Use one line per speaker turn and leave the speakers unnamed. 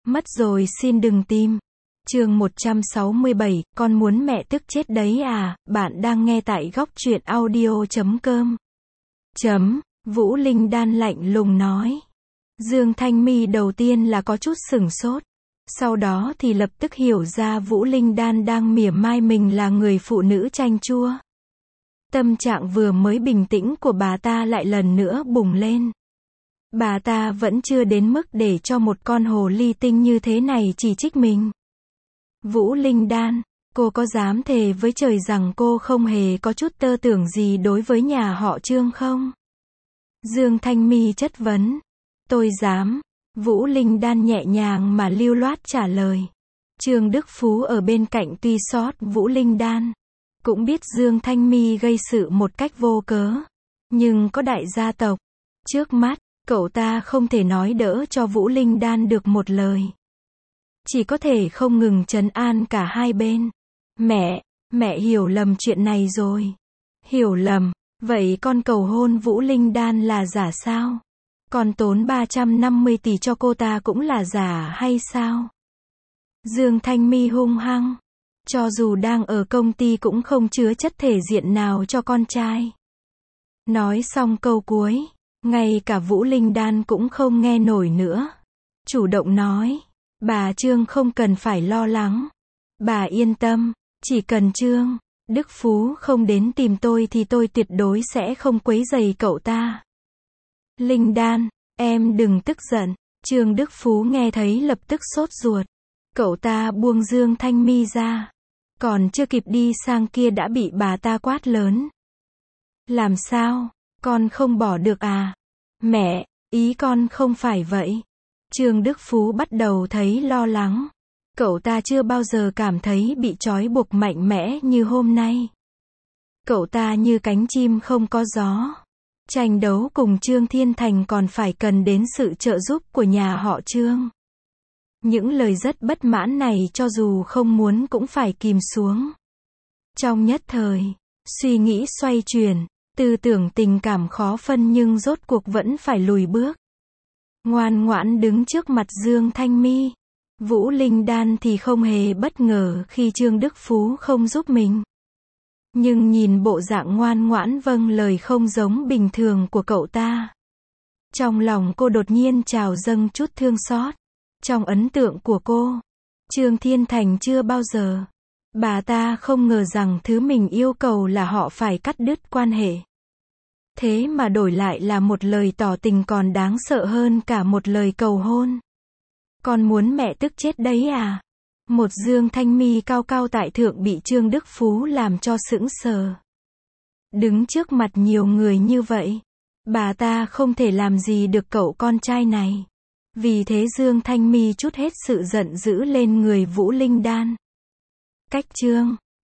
Mất rồi xin đừng tìm. Chương 167, con muốn mẹ tức chết đấy à, bạn đang nghe tại góc truyện audio.com. Vũ Linh Đan lạnh lùng nói. Dương Thanh My đầu tiên là có chút sửng sốt. Sau đó thì lập tức hiểu ra Vũ Linh Đan đang mỉa mai mình là người phụ nữ chanh chua. Tâm trạng vừa mới bình tĩnh của bà ta lại lần nữa bùng lên. Bà ta vẫn chưa đến mức để cho một con hồ ly tinh như thế này chỉ trích mình. Vũ Linh Đan, cô có dám thề với trời rằng cô không hề có chút tơ tưởng gì đối với nhà họ Trương không? Dương Thanh My chất vấn. Tôi dám. Vũ Linh Đan nhẹ nhàng mà lưu loát trả lời. Trương Đức Phú ở bên cạnh tuy xót Vũ Linh Đan, cũng biết Dương Thanh My gây sự một cách vô cớ. Nhưng có đại gia tộc trước mắt, cậu ta không thể nói đỡ cho Vũ Linh Đan được một lời. Chỉ có thể không ngừng trấn an cả hai bên. Mẹ hiểu lầm chuyện này rồi. Hiểu lầm, vậy con cầu hôn Vũ Linh Đan là giả sao? Còn tốn 350 tỷ cho cô ta cũng là giả hay sao? Dương Thanh My hung hăng. Cho dù đang ở công ty cũng không chứa chất thể diện nào cho con trai. Nói xong câu cuối, ngay cả Vũ Linh Đan cũng không nghe nổi nữa. Chủ động nói, bà Trương không cần phải lo lắng. Bà yên tâm, chỉ cần Trương Đức Phú không đến tìm tôi thì tôi tuyệt đối sẽ không quấy rầy cậu ta. Linh Đan, em đừng tức giận. Trương Đức Phú nghe thấy lập tức sốt ruột. Cậu ta buông Dương Thanh My ra. Còn chưa kịp đi sang kia đã bị bà ta quát lớn. Làm sao? Con không bỏ được à? Mẹ, ý con không phải vậy. Trương Đức Phú bắt đầu thấy lo lắng. Cậu ta chưa bao giờ cảm thấy bị trói buộc mạnh mẽ như hôm nay. Cậu ta như cánh chim không có gió. Tranh đấu cùng Trương Thiên Thành còn phải cần đến sự trợ giúp của nhà họ Trương. Những lời rất bất mãn này cho dù không muốn cũng phải kìm xuống. Trong nhất thời, suy nghĩ xoay chuyển, tư tưởng tình cảm khó phân nhưng rốt cuộc vẫn phải lùi bước. Ngoan ngoãn đứng trước mặt Dương Thanh My. Vũ Linh Đan thì không hề bất ngờ khi Trương Đức Phú không giúp mình. Nhưng nhìn bộ dạng ngoan ngoãn vâng lời không giống bình thường của cậu ta. Trong lòng cô đột nhiên trào dâng chút thương xót. Trong ấn tượng của cô, Trương Thiên Thành chưa bao giờ. Bà ta không ngờ rằng thứ mình yêu cầu là họ phải cắt đứt quan hệ. Thế mà đổi lại là một lời tỏ tình còn đáng sợ hơn cả một lời cầu hôn. Con muốn mẹ tức chết đấy à? Một Dương Thanh My cao cao tại thượng bị Trương Đức Phú làm cho sững sờ. Đứng trước mặt nhiều người như vậy, bà ta không thể làm gì được cậu con trai này. Vì thế Dương Thanh My trút hết sự giận dữ lên người Vũ Linh Đan. Cách Trương